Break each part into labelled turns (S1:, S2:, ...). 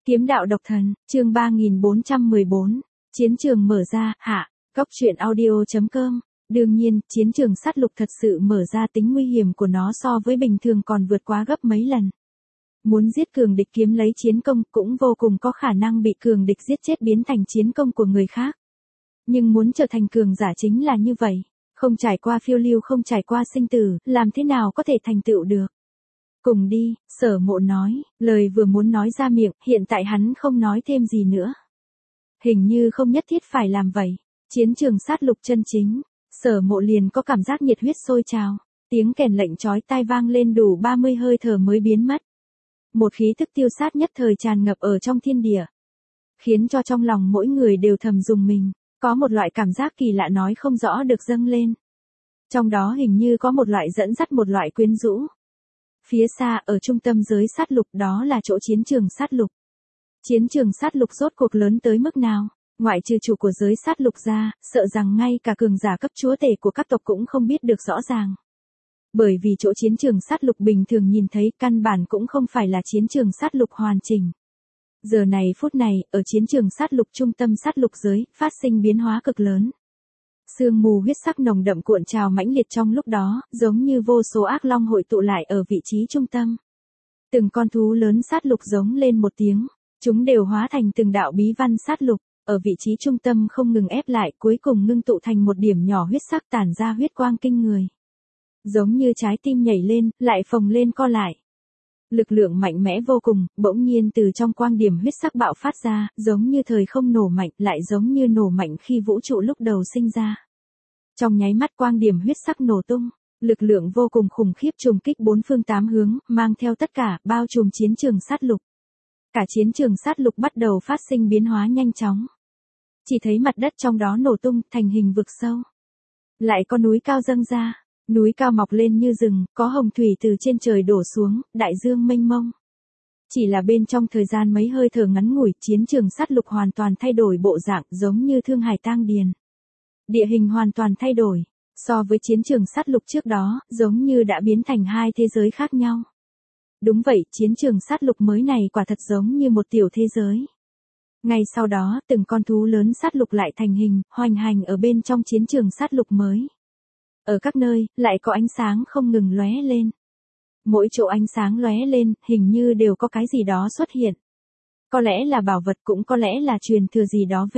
S1: Kiếm đạo độc thần, chương 3414, chiến trường mở ra, hạ, góc truyện audio.com. Đương nhiên, chiến trường sát lục thật sự mở ra, tính nguy hiểm của nó so với bình thường còn vượt quá gấp mấy lần. Muốn giết cường địch kiếm lấy chiến công cũng vô cùng có khả năng bị cường địch giết chết biến thành chiến công của người khác. Nhưng muốn trở thành cường giả chính là như vậy, không trải qua phiêu lưu, không trải qua sinh tử, làm thế nào có thể thành tựu được. Cùng đi, Sở Mộ nói, lời vừa muốn nói ra miệng, hiện tại hắn không nói thêm gì nữa. Hình như không nhất thiết phải làm vậy. Chiến trường sát lục chân chính, Sở Mộ liền có cảm giác nhiệt huyết sôi trào, tiếng kèn lệnh chói tai vang lên đủ 30 hơi thở mới biến mất. Một khí tức tiêu sát nhất thời tràn ngập ở trong thiên địa, khiến cho trong lòng mỗi người đều thầm rùng mình, có một loại cảm giác kỳ lạ nói không rõ được dâng lên. Trong đó hình như có một loại dẫn dắt, một loại quyến rũ. Phía xa, ở trung tâm giới sát lục, đó là chỗ chiến trường sát lục. Chiến trường sát lục rốt cuộc lớn tới mức nào? Ngoại trừ chủ của giới sát lục ra, sợ rằng ngay cả cường giả cấp chúa tể của các tộc cũng không biết được rõ ràng. Bởi vì chỗ chiến trường sát lục bình thường nhìn thấy căn bản cũng không phải là chiến trường sát lục hoàn chỉnh. Giờ này phút này, ở chiến trường sát lục trung tâm sát lục giới, phát sinh biến hóa cực lớn. Sương mù huyết sắc nồng đậm cuộn trào mãnh liệt trong lúc đó, giống như vô số ác long hội tụ lại ở vị trí trung tâm. Từng con thú lớn sát lục giống lên một tiếng, chúng đều hóa thành từng đạo bí văn sát lục, ở vị trí trung tâm không ngừng ép lại, cuối cùng ngưng tụ thành một điểm nhỏ huyết sắc tản ra huyết quang kinh người. Giống như trái tim nhảy lên, lại phồng lên co lại. Lực lượng mạnh mẽ vô cùng, bỗng nhiên từ trong quang điểm huyết sắc bạo phát ra, giống như thời không nổ mạnh, lại giống như nổ mạnh khi vũ trụ lúc đầu sinh ra. Trong nháy mắt quang điểm huyết sắc nổ tung, lực lượng vô cùng khủng khiếp trùng kích bốn phương tám hướng, mang theo tất cả, bao trùm chiến trường sát lục. Cả chiến trường sát lục bắt đầu phát sinh biến hóa nhanh chóng. Chỉ thấy mặt đất trong đó nổ tung, thành hình vực sâu. Lại có núi cao dâng ra. Núi cao mọc lên như rừng, có hồng thủy từ trên trời đổ xuống, đại dương mênh mông. Chỉ là bên trong thời gian mấy hơi thở ngắn ngủi, chiến trường sát lục hoàn toàn thay đổi bộ dạng, giống như thương hải tang điền. Địa hình hoàn toàn thay đổi, so với chiến trường sát lục trước đó, giống như đã biến thành hai thế giới khác nhau. Đúng vậy, chiến trường sát lục mới này quả thật giống như một tiểu thế giới. Ngay sau đó, từng con thú lớn sát lục lại thành hình, hoành hành ở bên trong chiến trường sát lục mới. Ở các nơi, lại có ánh sáng không ngừng lóe lên. Mỗi chỗ ánh sáng lóe lên, hình như đều có cái gì đó xuất hiện. Có lẽ là bảo vật, cũng có lẽ là truyền thừa gì đó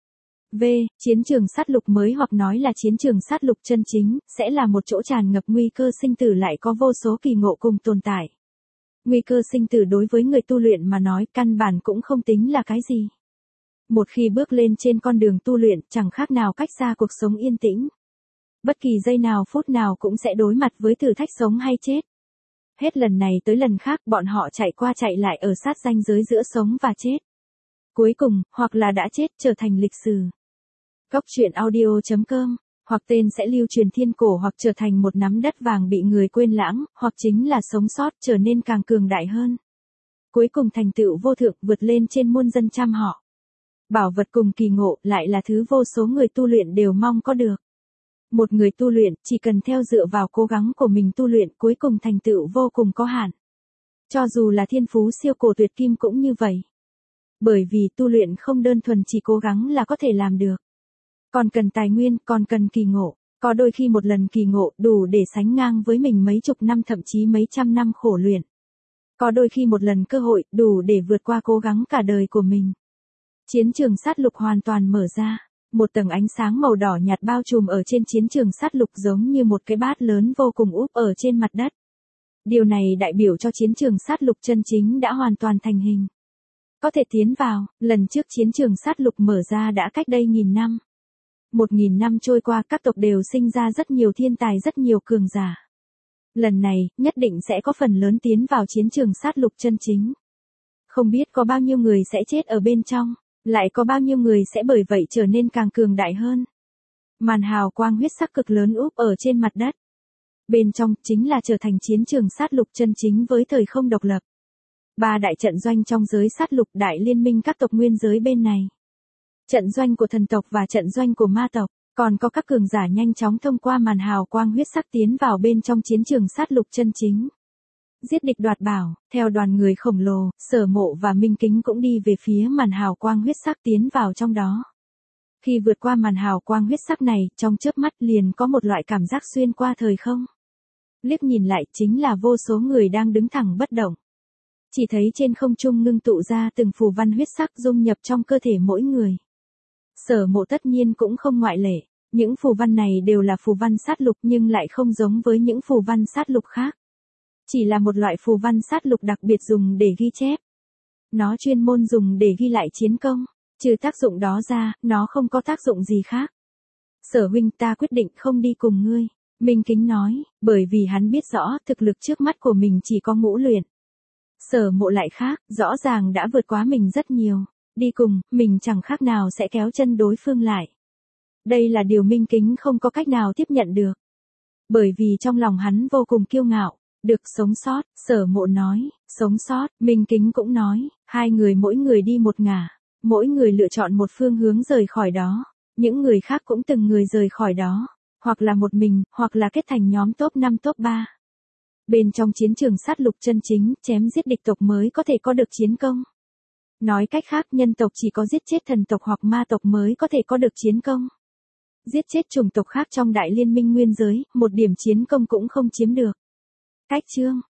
S1: chiến trường sát lục mới, hoặc nói là chiến trường sát lục chân chính, sẽ là một chỗ tràn ngập nguy cơ sinh tử, lại có vô số kỳ ngộ cùng tồn tại. Nguy cơ sinh tử đối với người tu luyện mà nói, căn bản cũng không tính là cái gì. Một khi bước lên trên con đường tu luyện, chẳng khác nào cách xa cuộc sống yên tĩnh. Bất kỳ giây nào phút nào cũng sẽ đối mặt với thử thách sống hay chết. Hết lần này tới lần khác, bọn họ chạy qua chạy lại ở sát ranh giới giữa sống và chết. Cuối cùng, hoặc là đã chết, trở thành lịch sử. Góc truyện audio.com, hoặc tên sẽ lưu truyền thiên cổ, hoặc trở thành một nắm đất vàng bị người quên lãng, hoặc chính là sống sót, trở nên càng cường đại hơn. Cuối cùng thành tựu vô thượng, vượt lên trên muôn dân trăm họ. Bảo vật cùng kỳ ngộ lại là thứ vô số người tu luyện đều mong có được. Một người tu luyện, chỉ cần theo dựa vào cố gắng của mình tu luyện, cuối cùng thành tựu vô cùng có hạn. Cho dù là thiên phú siêu cổ tuyệt kim cũng như vậy. Bởi vì tu luyện không đơn thuần chỉ cố gắng là có thể làm được. Còn cần tài nguyên, còn cần kỳ ngộ. Có đôi khi một lần kỳ ngộ đủ để sánh ngang với mình mấy chục năm, thậm chí mấy trăm năm khổ luyện. Có đôi khi một lần cơ hội đủ để vượt qua cố gắng cả đời của mình. Chiến trường sát lục hoàn toàn mở ra. Một tầng ánh sáng màu đỏ nhạt bao trùm ở trên chiến trường sát lục, giống như một cái bát lớn vô cùng úp ở trên mặt đất. Điều này đại biểu cho chiến trường sát lục chân chính đã hoàn toàn thành hình. Có thể tiến vào, lần trước chiến trường sát lục mở ra đã cách đây 1000 năm. 1000 năm trôi qua, các tộc đều sinh ra rất nhiều thiên tài, rất nhiều cường giả. Lần này, nhất định sẽ có phần lớn tiến vào chiến trường sát lục chân chính. Không biết có bao nhiêu người sẽ chết ở bên trong. Lại có bao nhiêu người sẽ bởi vậy trở nên càng cường đại hơn. Màn hào quang huyết sắc cực lớn úp ở trên mặt đất. Bên trong chính là trở thành chiến trường sát lục chân chính với thời không độc lập. 3 đại trận doanh trong giới sát lục, đại liên minh các tộc nguyên giới bên này. Trận doanh của thần tộc và trận doanh của ma tộc, còn có các cường giả nhanh chóng thông qua màn hào quang huyết sắc tiến vào bên trong chiến trường sát lục chân chính. giết địch đoạt bảo, theo đoàn người khổng lồ, Sở Mộ và Minh Kính cũng đi về phía màn hào quang huyết sắc tiến vào trong đó. Khi vượt qua màn hào quang huyết sắc này, trong chớp mắt liền có một loại cảm giác xuyên qua thời không. Liếc nhìn lại chính là vô số người đang đứng thẳng bất động. Chỉ thấy trên không trung ngưng tụ ra từng phù văn huyết sắc dung nhập trong cơ thể mỗi người. Sở Mộ tất nhiên cũng không ngoại lệ. Những phù văn này đều là phù văn sát lục nhưng lại không giống với những phù văn sát lục khác. Chỉ là một loại phù văn sát lục đặc biệt dùng để ghi chép. Nó chuyên môn dùng để ghi lại chiến công. Trừ tác dụng đó ra, nó không có tác dụng gì khác. Sở huynh, ta quyết định không đi cùng ngươi. Minh Kính nói, bởi vì hắn biết rõ thực lực trước mắt của mình chỉ có ngũ luyện. Sở Mộ lại khác, rõ ràng đã vượt quá mình rất nhiều. Đi cùng, mình chẳng khác nào sẽ kéo chân đối phương lại. Đây là điều Minh Kính không có cách nào tiếp nhận được. Bởi vì trong lòng hắn vô cùng kiêu ngạo. Được sống sót, Sở Mộ nói, sống sót, Minh Kính cũng nói, hai người mỗi người đi một ngả. Mỗi người lựa chọn một phương hướng rời khỏi đó. Những người khác cũng từng người rời khỏi đó. Hoặc là một mình, hoặc là kết thành nhóm top 5 top 3. Bên trong chiến trường sát lục chân chính, chém giết địch tộc mới có thể có được chiến công. Nói cách khác, nhân tộc chỉ có giết chết thần tộc hoặc ma tộc mới có thể có được chiến công. Giết chết chủng tộc khác trong đại liên minh nguyên giới, một điểm chiến công cũng không chiếm được. Cách chương